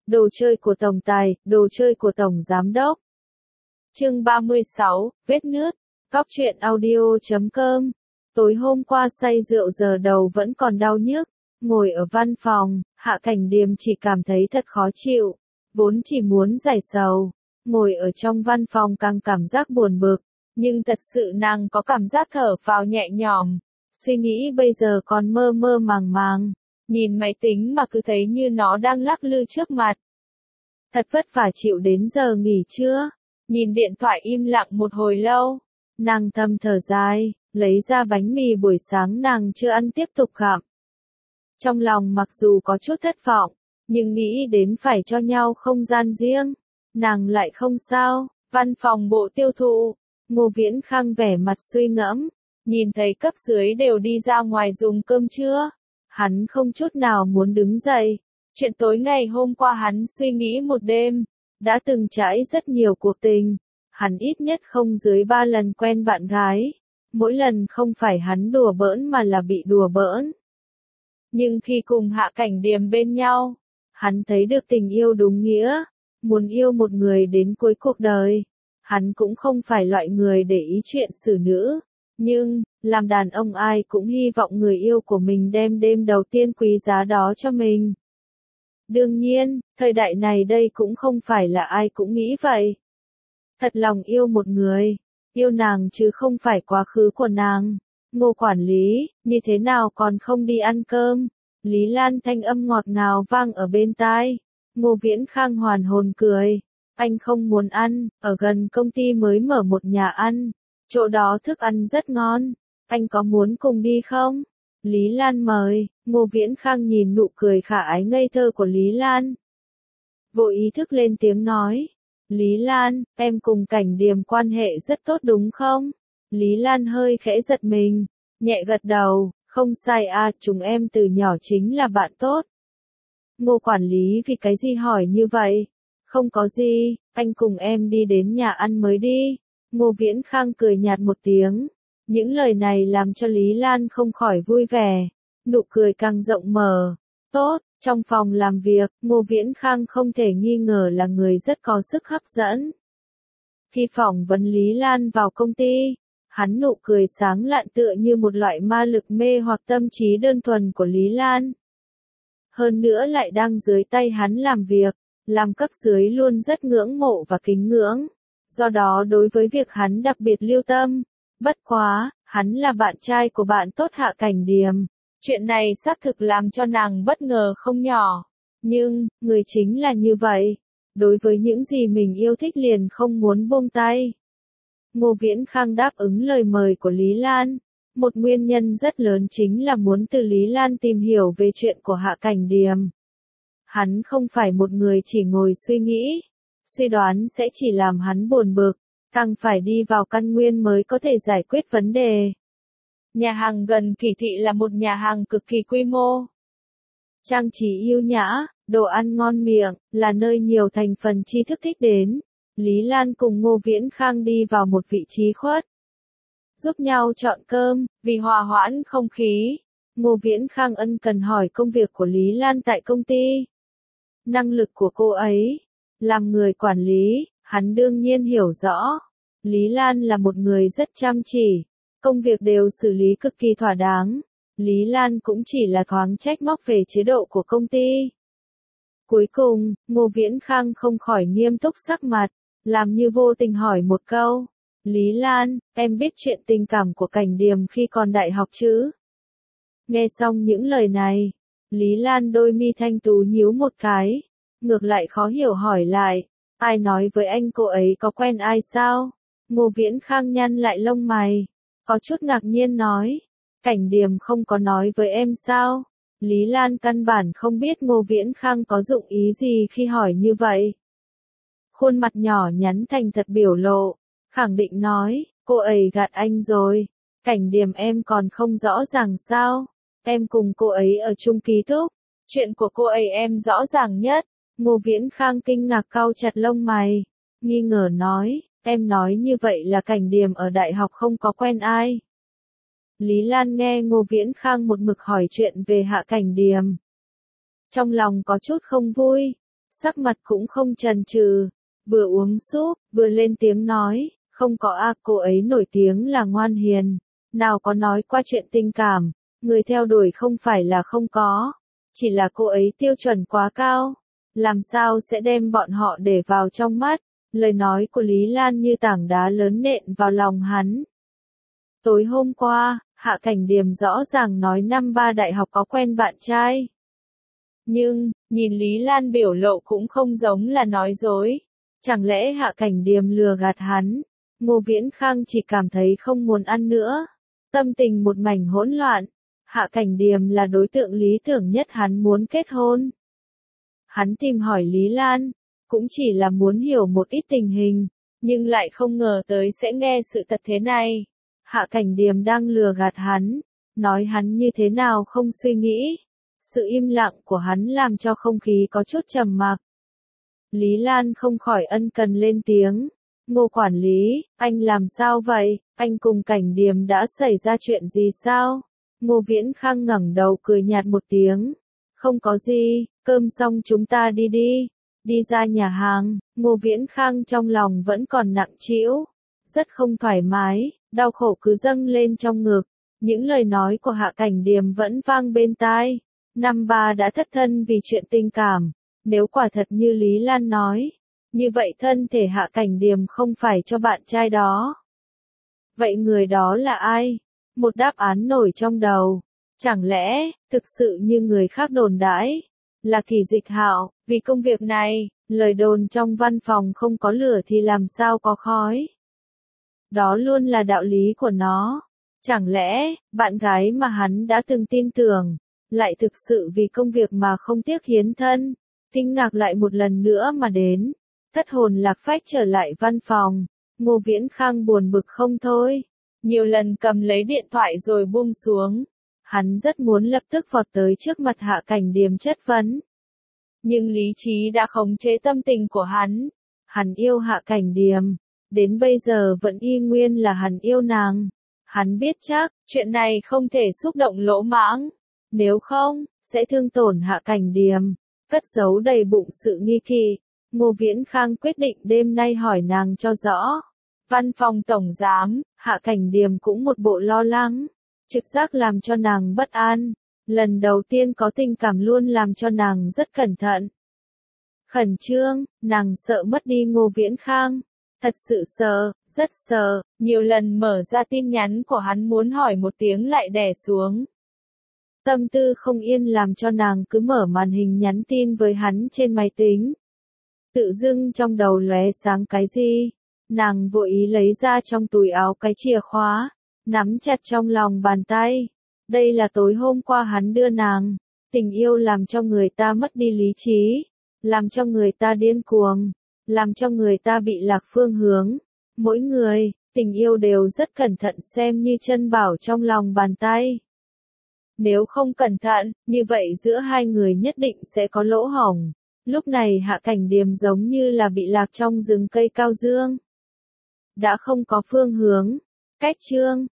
Đồ chơi của tổng tài, đồ chơi của tổng giám đốc. Chương 36, vết nứt. Cóc truyện audio.com. Tối hôm qua say rượu giờ đầu vẫn còn đau nhức. Ngồi ở văn phòng, Hạ Cảnh Điềm chỉ cảm thấy thật khó chịu. Vốn chỉ muốn giải sầu. Ngồi ở trong văn phòng càng cảm giác buồn bực. Nhưng thật sự nàng có cảm giác thở phào nhẹ nhõm. Suy nghĩ bây giờ còn mơ mơ màng màng. Nhìn máy tính mà cứ thấy như nó đang lắc lư trước mặt. Thật vất vả chịu đến giờ nghỉ trưa. Nhìn điện thoại im lặng một hồi lâu. Nàng thầm thở dài, lấy ra bánh mì buổi sáng nàng chưa ăn tiếp tục gặm. Trong lòng mặc dù có chút thất vọng, nhưng nghĩ đến phải cho nhau không gian riêng. Nàng lại không sao. Văn phòng bộ tiêu thụ. Ngô Viễn Khang vẻ mặt suy ngẫm. Nhìn thấy cấp dưới đều đi ra ngoài dùng cơm trưa. Hắn không chút nào muốn đứng dậy. Chuyện tối ngày hôm qua hắn suy nghĩ một đêm. Đã từng trải rất nhiều cuộc tình. Hắn ít nhất không dưới 3 lần quen bạn gái. Mỗi lần không phải hắn đùa bỡn mà là bị đùa bỡn. Nhưng khi cùng Hạ Cảnh Điềm bên nhau, hắn thấy được tình yêu đúng nghĩa. Muốn yêu một người đến cuối cuộc đời. Hắn cũng không phải loại người để ý chuyện xử nữ. Nhưng, làm đàn ông ai cũng hy vọng người yêu của mình đem đêm đầu tiên quý giá đó cho mình. Đương nhiên, thời đại này đây cũng không phải là ai cũng nghĩ vậy. Thật lòng yêu một người, yêu nàng chứ không phải quá khứ của nàng. Ngô quản lý, như thế nào còn không đi ăn cơm? Lý Lan thanh âm ngọt ngào vang ở bên tai. Ngô Viễn Khang hoàn hồn cười. Anh không muốn ăn, ở gần công ty mới mở một nhà ăn. Chỗ đó thức ăn rất ngon. Anh có muốn cùng đi không? Lý Lan mời. Ngô Viễn Khang nhìn nụ cười khả ái ngây thơ của Lý Lan. Vô ý thức lên tiếng nói. Lý Lan, em cùng Cảnh Điềm quan hệ rất tốt đúng không? Lý Lan hơi khẽ giật mình. Nhẹ gật đầu. Không sai à, chúng em từ nhỏ chính là bạn tốt. Ngô quản lý vì cái gì hỏi như vậy? Không có gì, anh cùng em đi đến nhà ăn mới đi. Ngô Viễn Khang cười nhạt một tiếng. Những lời này làm cho Lý Lan không khỏi vui vẻ. Nụ cười càng rộng mở. Tốt, trong phòng làm việc, Ngô Viễn Khang không thể nghi ngờ là người rất có sức hấp dẫn. Khi phỏng vấn Lý Lan vào công ty, hắn nụ cười sáng lạn tựa như một loại ma lực mê hoặc tâm trí đơn thuần của Lý Lan. Hơn nữa lại đang dưới tay hắn làm việc, làm cấp dưới luôn rất ngưỡng mộ và kính ngưỡng. Do đó đối với việc hắn đặc biệt lưu tâm. Bất quá, hắn là bạn trai của bạn tốt Hạ Cảnh Điềm. Chuyện này xác thực làm cho nàng bất ngờ không nhỏ. Nhưng, người chính là như vậy. Đối với những gì mình yêu thích liền không muốn buông tay. Ngô Viễn Khang đáp ứng lời mời của Lý Lan. Một nguyên nhân rất lớn chính là muốn từ Lý Lan tìm hiểu về chuyện của Hạ Cảnh Điềm. Hắn không phải một người chỉ ngồi suy nghĩ. Suy đoán sẽ chỉ làm hắn buồn bực. Càng phải đi vào căn nguyên mới có thể giải quyết vấn đề. Nhà hàng gần Kỳ Thị là một nhà hàng cực kỳ quy mô. Trang trí yêu nhã, đồ ăn ngon miệng, là nơi nhiều thành phần tri thức thích đến. Lý Lan cùng Ngô Viễn Khang đi vào một vị trí khuất. Giúp nhau chọn cơm, vì hòa hoãn không khí. Ngô Viễn Khang ân cần hỏi công việc của Lý Lan tại công ty. Năng lực của cô ấy. Làm người quản lý, hắn đương nhiên hiểu rõ. Lý Lan là một người rất chăm chỉ. Công việc đều xử lý cực kỳ thỏa đáng. Lý Lan cũng chỉ là thoáng trách móc về chế độ của công ty. Cuối cùng, Ngô Viễn Khang không khỏi nghiêm túc sắc mặt, làm như vô tình hỏi một câu. Lý Lan, em biết chuyện tình cảm của Cảnh Điềm khi còn đại học chứ? Nghe xong những lời này, Lý Lan đôi mi thanh tú nhíu một cái. Ngược lại khó hiểu hỏi lại. Ai nói với anh cô ấy có quen ai sao? Ngô Viễn Khang nhăn lại lông mày. Có chút ngạc nhiên nói. Cảnh Điềm không có nói với em sao? Lý Lan căn bản không biết Ngô Viễn Khang có dụng ý gì khi hỏi như vậy. Khuôn mặt nhỏ nhắn thành thật biểu lộ. Khẳng định nói, cô ấy gạt anh rồi. Cảnh Điềm em còn không rõ ràng sao? Em cùng cô ấy ở chung ký túc. Chuyện của cô ấy em rõ ràng nhất. Ngô Viễn Khang kinh ngạc cau chặt lông mày. Nghi ngờ nói, em nói như vậy là Cảnh Điềm ở đại học không có quen ai. Lý Lan nghe Ngô Viễn Khang một mực hỏi chuyện về Hạ Cảnh Điềm. Trong lòng có chút không vui. sắc mặt cũng không chần chừ, vừa uống súp, vừa lên tiếng nói, không có cô ấy nổi tiếng là ngoan hiền, nào có nói qua chuyện tình cảm, người theo đuổi không phải là không có, chỉ là cô ấy tiêu chuẩn quá cao, làm sao sẽ đem bọn họ để vào trong mắt, lời nói của Lý Lan như tảng đá lớn nện vào lòng hắn. Tối hôm qua, Hạ Cảnh Điềm rõ ràng nói năm ba đại học có quen bạn trai. Nhưng, nhìn Lý Lan biểu lộ cũng không giống là nói dối. Chẳng lẽ Hạ Cảnh Điềm lừa gạt hắn? Ngô Viễn Khang chỉ cảm thấy không muốn ăn nữa. Tâm tình một mảnh hỗn loạn. Hạ Cảnh Điềm là đối tượng lý tưởng nhất hắn muốn kết hôn. Hắn tìm hỏi Lý Lan, cũng chỉ là muốn hiểu một ít tình hình, nhưng lại không ngờ tới sẽ nghe sự thật thế này. Hạ Cảnh Điềm đang lừa gạt hắn, nói hắn như thế nào không suy nghĩ. Sự im lặng của hắn làm cho không khí có chút trầm mặc. Lý Lan không khỏi ân cần lên tiếng. Ngô quản lý, anh làm sao vậy? Anh cùng Cảnh Điềm đã xảy ra chuyện gì sao? Ngô Viễn Khang ngẩng đầu cười nhạt một tiếng. Không có gì, cơm xong chúng ta đi đi. Đi ra nhà hàng, Ngô Viễn Khang trong lòng vẫn còn nặng trĩu, rất không thoải mái, đau khổ cứ dâng lên trong ngực. Những lời nói của Hạ Cảnh Điềm vẫn vang bên tai. Năm ba đã thất thân vì chuyện tình cảm, nếu quả thật như Lý Lan nói, như vậy thân thể Hạ Cảnh Điềm không phải cho bạn trai đó. Vậy người đó là ai? Một đáp án nổi trong đầu. Chẳng lẽ, thực sự như người khác đồn đãi, là Kỳ Dịch Hạo, vì công việc này, lời đồn trong văn phòng không có lửa thì làm sao có khói. Đó luôn là đạo lý của nó. Chẳng lẽ, bạn gái mà hắn đã từng tin tưởng, lại thực sự vì công việc mà không tiếc hiến thân, kinh ngạc lại một lần nữa mà đến, thất hồn lạc phách trở lại văn phòng, Ngô Viễn Khang buồn bực không thôi, nhiều lần cầm lấy điện thoại rồi buông xuống, hắn rất muốn lập tức vọt tới trước mặt Hạ Cảnh Điềm chất vấn. Nhưng lý trí đã khống chế tâm tình của hắn yêu Hạ Cảnh Điềm, đến bây giờ vẫn y nguyên là hắn yêu nàng, hắn biết chắc, chuyện này không thể xúc động lỗ mãng. Nếu không, sẽ thương tổn Hạ Cảnh Điềm, cất giấu đầy bụng sự nghi kỵ. Ngô Viễn Khang quyết định đêm nay hỏi nàng cho rõ. Văn phòng tổng giám, Hạ Cảnh Điềm cũng một bộ lo lắng, trực giác làm cho nàng bất an. Lần đầu tiên có tình cảm luôn làm cho nàng rất cẩn thận. Khẩn trương, nàng sợ mất đi Ngô Viễn Khang. Thật sự sợ, rất sợ, nhiều lần mở ra tin nhắn của hắn muốn hỏi một tiếng lại đè xuống. Tâm tư không yên làm cho nàng cứ mở màn hình nhắn tin với hắn trên máy tính. Tự dưng trong đầu lóe sáng cái gì, nàng vội ý lấy ra trong túi áo cái chìa khóa, nắm chặt trong lòng bàn tay. Đây là tối hôm qua hắn đưa nàng. Tình yêu làm cho người ta mất đi lý trí, làm cho người ta điên cuồng, làm cho người ta bị lạc phương hướng. Mỗi người, tình yêu đều rất cẩn thận xem như chân bảo trong lòng bàn tay. Nếu không cẩn thận, như vậy giữa hai người nhất định sẽ có lỗ hổng. Lúc này Hạ Cảnh Điềm giống như là bị lạc trong rừng cây cao dương. Đã không có phương hướng. Cách chương